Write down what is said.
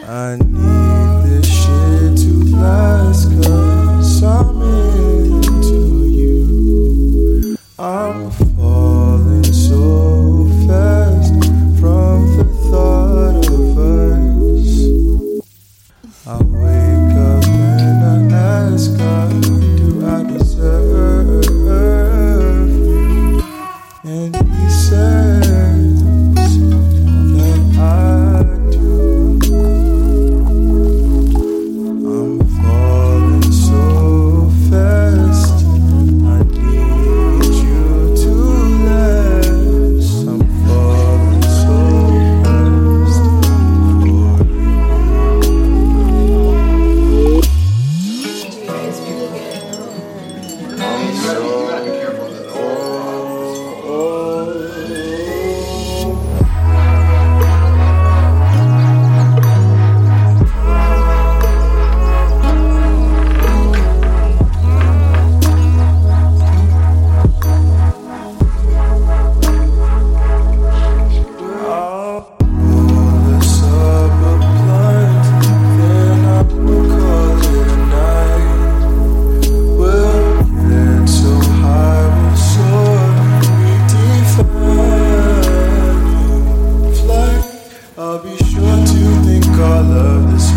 I need this shit to last, 'cause I'm into you. I'm falling so fast from the thought of us. I wake up and I ask God, do I deserve you? And he says that I do. I'm falling so fast, I need you to last. I'm falling so fast for I'll be sure to think all of this